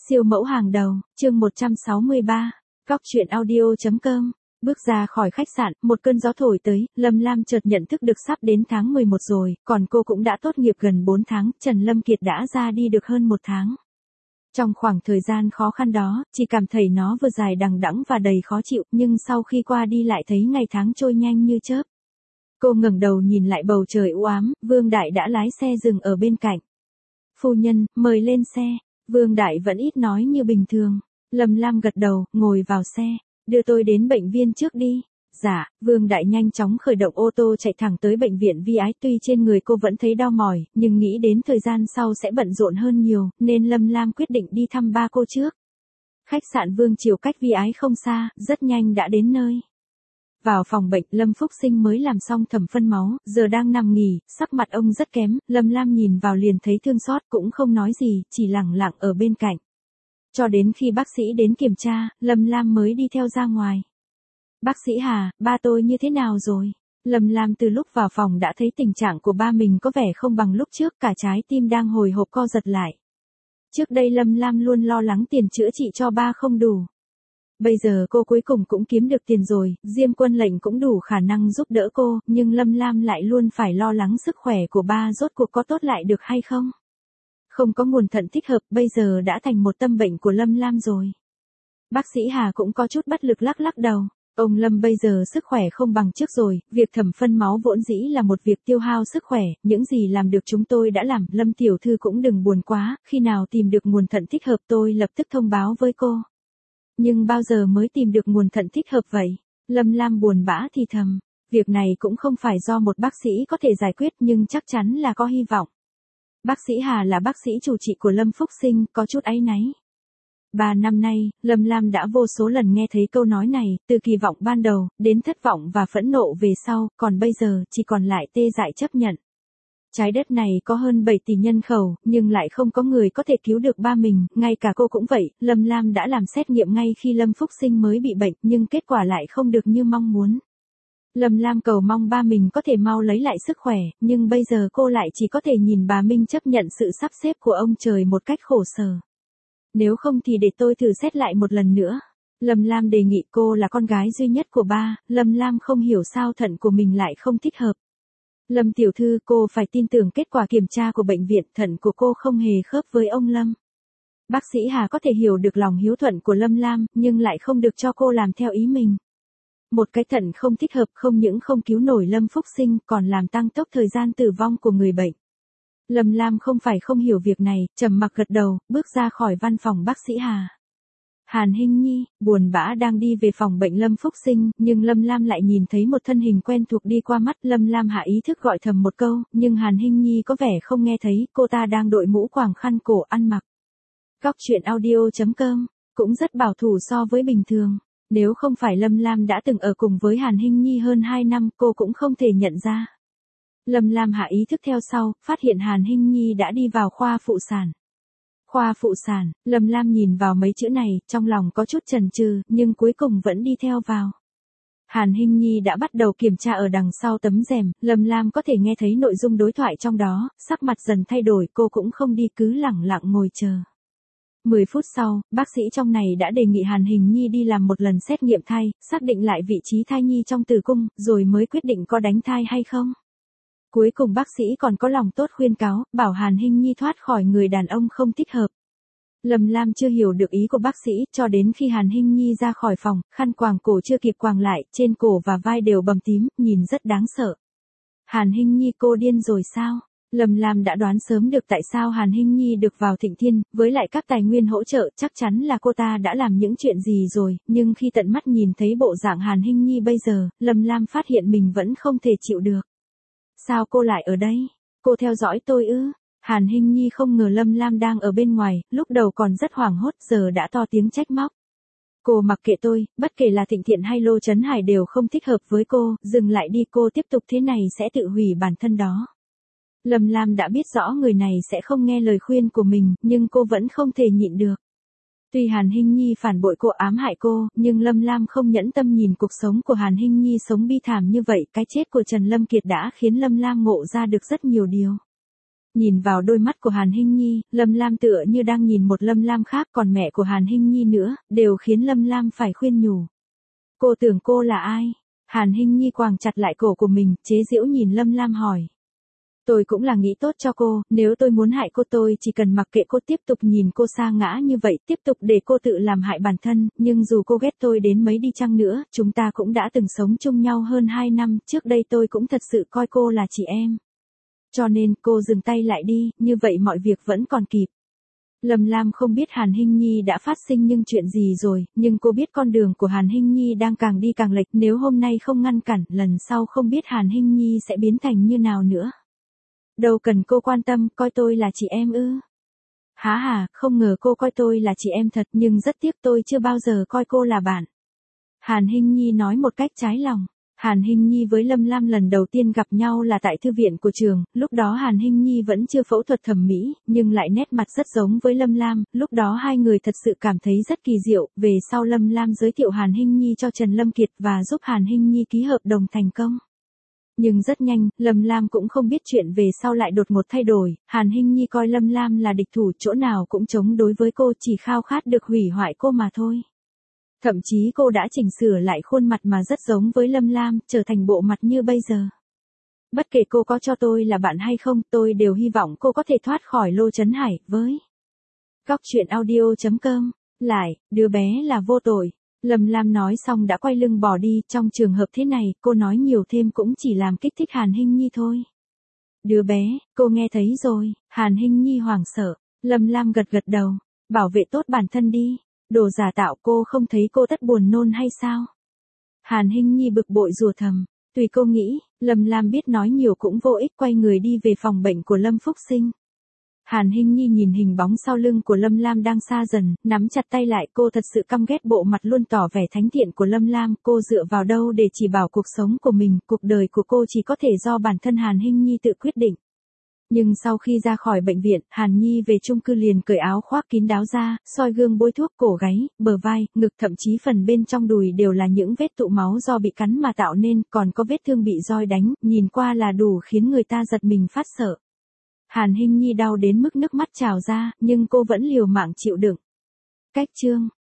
Siêu mẫu hàng đầu, chương 163, Góc truyện audio.com. Bước ra khỏi khách sạn, một cơn gió thổi tới, Lâm Lam chợt nhận thức được sắp đến tháng 11 rồi, còn cô cũng đã tốt nghiệp gần 4 tháng, Trần Lâm Kiệt đã ra đi được hơn 1 tháng. Trong khoảng thời gian khó khăn đó, chỉ cảm thấy nó vừa dài đằng đẵng và đầy khó chịu, nhưng sau khi qua đi lại thấy ngày tháng trôi nhanh như chớp. Cô ngẩng đầu nhìn lại bầu trời u ám, Vương Đại đã lái xe dừng ở bên cạnh. Phu nhân, mời lên xe. Vương Đại vẫn ít nói như bình thường. Lâm Lam gật đầu, ngồi vào xe. Đưa tôi đến bệnh viện trước đi. Dạ, Vương Đại nhanh chóng khởi động ô tô chạy thẳng tới bệnh viện Vi Ái. Tuy trên người cô vẫn thấy đau mỏi, nhưng nghĩ đến thời gian sau sẽ bận rộn hơn nhiều, nên Lâm Lam quyết định đi thăm ba cô trước. Khách sạn Vương Triều cách Vi Ái không xa, rất nhanh đã đến nơi. Vào phòng bệnh, Lâm Phúc Sinh mới làm xong thẩm phân máu, giờ đang nằm nghỉ, sắc mặt ông rất kém, Lâm Lam nhìn vào liền thấy thương xót, cũng không nói gì, chỉ lẳng lặng ở bên cạnh. Cho đến khi bác sĩ đến kiểm tra, Lâm Lam mới đi theo ra ngoài. Bác sĩ Hà, ba tôi như thế nào rồi? Lâm Lam từ lúc vào phòng đã thấy tình trạng của ba mình có vẻ không bằng lúc trước, cả trái tim đang hồi hộp co giật lại. Trước đây Lâm Lam luôn lo lắng tiền chữa trị cho ba không đủ. Bây giờ cô cuối cùng cũng kiếm được tiền rồi, Diêm Quân Lệnh cũng đủ khả năng giúp đỡ cô, nhưng Lâm Lam lại luôn phải lo lắng sức khỏe của ba rốt cuộc có tốt lại được hay không. Không có nguồn thận thích hợp, bây giờ đã thành một tâm bệnh của Lâm Lam rồi. Bác sĩ Hà cũng có chút bất lực lắc lắc đầu. Ông Lâm bây giờ sức khỏe không bằng trước rồi, việc thẩm phân máu vốn dĩ là một việc tiêu hao sức khỏe, những gì làm được chúng tôi đã làm, Lâm tiểu thư cũng đừng buồn quá, khi nào tìm được nguồn thận thích hợp tôi lập tức thông báo với cô. Nhưng bao giờ mới tìm được nguồn thận thích hợp vậy? Lâm Lam buồn bã thì thầm, việc này cũng không phải do một bác sĩ có thể giải quyết nhưng chắc chắn là có hy vọng. Bác sĩ Hà là bác sĩ chủ trị của Lâm Phúc Sinh, có chút áy náy. 3 năm nay, Lâm Lam đã vô số lần nghe thấy câu nói này, từ kỳ vọng ban đầu, đến thất vọng và phẫn nộ về sau, còn bây giờ, chỉ còn lại tê dại chấp nhận. Trái đất này có hơn 7 tỷ nhân khẩu, nhưng lại không có người có thể cứu được ba mình, ngay cả cô cũng vậy, Lâm Lam đã làm xét nghiệm ngay khi Lâm Phúc Sinh mới bị bệnh, nhưng kết quả lại không được như mong muốn. Lâm Lam cầu mong ba mình có thể mau lấy lại sức khỏe, nhưng bây giờ cô lại chỉ có thể nhìn bà Minh chấp nhận sự sắp xếp của ông trời một cách khổ sở. Nếu không thì để tôi thử xét lại một lần nữa. Lâm Lam đề nghị, cô là con gái duy nhất của ba, Lâm Lam không hiểu sao thận của mình lại không thích hợp. Lâm tiểu thư, cô phải tin tưởng kết quả kiểm tra của bệnh viện, thận của cô không hề khớp với ông Lâm. Bác sĩ Hà có thể hiểu được lòng hiếu thuận của Lâm Lam, nhưng lại không được cho cô làm theo ý mình. Một cái thận không thích hợp không những không cứu nổi Lâm Phúc Sinh, còn làm tăng tốc thời gian tử vong của người bệnh. Lâm Lam không phải không hiểu việc này, trầm mặc gật đầu, bước ra khỏi văn phòng bác sĩ Hà. Hàn Hinh Nhi, buồn bã đang đi về phòng bệnh Lâm Phúc Sinh, nhưng Lâm Lam lại nhìn thấy một thân hình quen thuộc đi qua mắt, Lâm Lam hạ ý thức gọi thầm một câu, nhưng Hàn Hinh Nhi có vẻ không nghe thấy, cô ta đang đội mũ quàng khăn cổ ăn mặc. Góc truyện audio.com, cũng rất bảo thủ so với bình thường. Nếu không phải Lâm Lam đã từng ở cùng với Hàn Hinh Nhi hơn 2 năm, cô cũng không thể nhận ra. Lâm Lam hạ ý thức theo sau, phát hiện Hàn Hinh Nhi đã đi vào khoa phụ sản. Khoa phụ sản, Lâm Lam nhìn vào mấy chữ này, trong lòng có chút chần chừ, nhưng cuối cùng vẫn đi theo vào. Hàn Hinh Nhi đã bắt đầu kiểm tra ở đằng sau tấm rèm, Lâm Lam có thể nghe thấy nội dung đối thoại trong đó, sắc mặt dần thay đổi, cô cũng không đi cứ lẳng lặng ngồi chờ. 10 phút sau, bác sĩ trong này đã đề nghị Hàn Hinh Nhi đi làm một lần xét nghiệm thai, xác định lại vị trí thai nhi trong tử cung, rồi mới quyết định có đánh thai hay không. Cuối cùng bác sĩ còn có lòng tốt khuyên cáo, bảo Hàn Hinh Nhi thoát khỏi người đàn ông không thích hợp. Lâm Lam chưa hiểu được ý của bác sĩ, cho đến khi Hàn Hinh Nhi ra khỏi phòng, khăn quàng cổ chưa kịp quàng lại, trên cổ và vai đều bầm tím, nhìn rất đáng sợ. Hàn Hinh Nhi, cô điên rồi sao? Lâm Lam đã đoán sớm được tại sao Hàn Hinh Nhi được vào Thịnh Thiên, với lại các tài nguyên hỗ trợ, chắc chắn là cô ta đã làm những chuyện gì rồi, nhưng khi tận mắt nhìn thấy bộ dạng Hàn Hinh Nhi bây giờ, Lâm Lam phát hiện mình vẫn không thể chịu được. Sao cô lại ở đây? Cô theo dõi tôi ư? Hàn Hinh Nhi không ngờ Lâm Lam đang ở bên ngoài, lúc đầu còn rất hoảng hốt, giờ đã to tiếng trách móc. Cô mặc kệ tôi, bất kể là Thịnh Thiện hay Lô Trấn Hải đều không thích hợp với cô, dừng lại đi, cô tiếp tục thế này sẽ tự hủy bản thân đó. Lâm Lam đã biết rõ người này sẽ không nghe lời khuyên của mình, nhưng cô vẫn không thể nhịn được. Tuy Hàn Hinh Nhi phản bội cô, ám hại cô, nhưng Lâm Lam không nhẫn tâm nhìn cuộc sống của Hàn Hinh Nhi sống bi thảm như vậy, cái chết của Trần Lâm Kiệt đã khiến Lâm Lam ngộ ra được rất nhiều điều. Nhìn vào đôi mắt của Hàn Hinh Nhi, Lâm Lam tựa như đang nhìn một Lâm Lam khác, còn mẹ của Hàn Hinh Nhi nữa, đều khiến Lâm Lam phải khuyên nhủ. Cô tưởng cô là ai? Hàn Hinh Nhi quàng chặt lại cổ của mình, chế giễu nhìn Lâm Lam hỏi. Tôi cũng là nghĩ tốt cho cô, nếu tôi muốn hại cô tôi chỉ cần mặc kệ cô tiếp tục nhìn cô sa ngã như vậy, tiếp tục để cô tự làm hại bản thân, nhưng dù cô ghét tôi đến mấy đi chăng nữa, chúng ta cũng đã từng sống chung nhau hơn 2 năm, trước đây tôi cũng thật sự coi cô là chị em. Cho nên cô dừng tay lại đi, như vậy mọi việc vẫn còn kịp. Lâm Lam không biết Hàn Hinh Nhi đã phát sinh những chuyện gì rồi, nhưng cô biết con đường của Hàn Hinh Nhi đang càng đi càng lệch, nếu hôm nay không ngăn cản, lần sau không biết Hàn Hinh Nhi sẽ biến thành như nào nữa. Đâu cần cô quan tâm, coi tôi là chị em ư? Há hà, không ngờ cô coi tôi là chị em thật, nhưng rất tiếc tôi chưa bao giờ coi cô là bạn. Hàn Hinh Nhi nói một cách trái lòng. Hàn Hinh Nhi với Lâm Lam lần đầu tiên gặp nhau là tại thư viện của trường, lúc đó Hàn Hinh Nhi vẫn chưa phẫu thuật thẩm mỹ, nhưng lại nét mặt rất giống với Lâm Lam, lúc đó hai người thật sự cảm thấy rất kỳ diệu, về sau Lâm Lam giới thiệu Hàn Hinh Nhi cho Trần Lâm Kiệt và giúp Hàn Hinh Nhi ký hợp đồng thành công. Nhưng rất nhanh, Lâm Lam cũng không biết chuyện về sau lại đột ngột thay đổi, Hàn Hinh Nhi coi Lâm Lam là địch thủ, chỗ nào cũng chống đối với cô, chỉ khao khát được hủy hoại cô mà thôi. Thậm chí cô đã chỉnh sửa lại khuôn mặt mà rất giống với Lâm Lam, trở thành bộ mặt như bây giờ. Bất kể cô có cho tôi là bạn hay không, tôi đều hy vọng cô có thể thoát khỏi Lô Chấn Hải, với Góc Chuyện Audio.com. Lại, đứa bé là vô tội. Lâm Lam nói xong đã quay lưng bỏ đi, trong trường hợp thế này, cô nói nhiều thêm cũng chỉ làm kích thích Hàn Hinh Nhi thôi. Đứa bé, cô nghe thấy rồi, Hàn Hinh Nhi hoảng sợ. Lâm Lam gật gật đầu, bảo vệ tốt bản thân đi. Đồ giả tạo, cô không thấy cô rất buồn nôn hay sao? Hàn Hinh Nhi bực bội rủa thầm. Tùy cô nghĩ, Lâm Lam biết nói nhiều cũng vô ích, quay người đi về phòng bệnh của Lâm Phúc Sinh. Hàn Hinh Nhi nhìn hình bóng sau lưng của Lâm Lam đang xa dần, nắm chặt tay lại, cô thật sự căm ghét bộ mặt luôn tỏ vẻ thánh thiện của Lâm Lam, cô dựa vào đâu để chỉ bảo cuộc sống của mình, cuộc đời của cô chỉ có thể do bản thân Hàn Hinh Nhi tự quyết định. Nhưng sau khi ra khỏi bệnh viện, Hàn Nhi về chung cư liền cởi áo khoác kín đáo ra, soi gương bôi thuốc, cổ gáy, bờ vai, ngực, thậm chí phần bên trong đùi đều là những vết tụ máu do bị cắn mà tạo nên, còn có vết thương bị roi đánh, nhìn qua là đủ khiến người ta giật mình phát sợ. Hàn Hinh Nhi đau đến mức nước mắt trào ra, nhưng cô vẫn liều mạng chịu đựng. Cách chương